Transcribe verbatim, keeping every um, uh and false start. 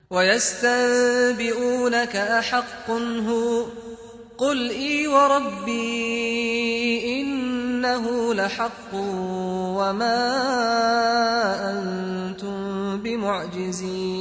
ويستنبئونك أحق هو قل إي وربي إنه لحق وما أنتم بمعجزين